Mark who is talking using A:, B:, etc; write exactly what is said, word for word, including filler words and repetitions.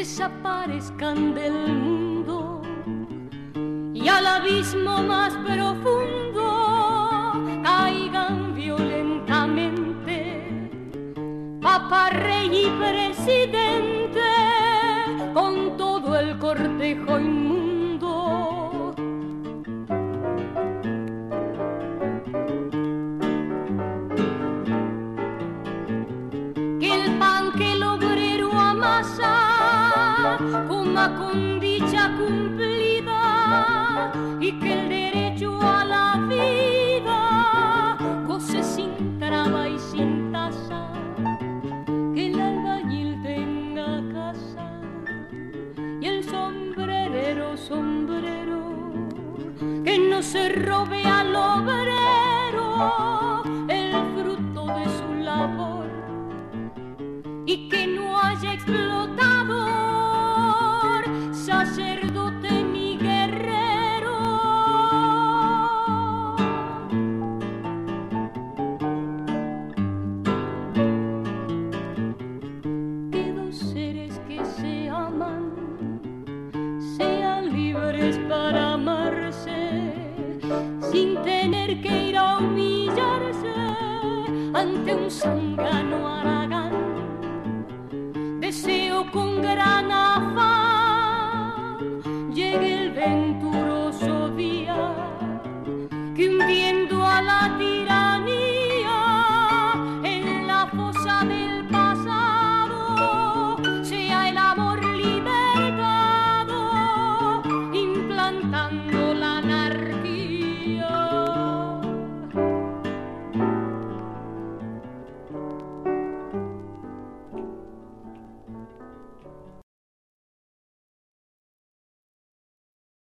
A: desaparezcan del mundo y al abismo más profundo caigan violentamente Papa, Rey y Presidente con todo el cortejo inmundo. Que el pan que el obrero amasa coma con dicha cumplida y que el derecho a la vida goce sin traba y sin tasa. Que el albañil tenga casa y el sombrerero sombrero, que no se robe al obrero el fruto de su labor y que no haya explotador, sacerdote ni guerrero. Que dos seres que se aman sean libres para amarse sin tener que ir a humillarse ante un zángano haragán. Deseo con gran afán llegue el venturoso día que hundiendo a la tierra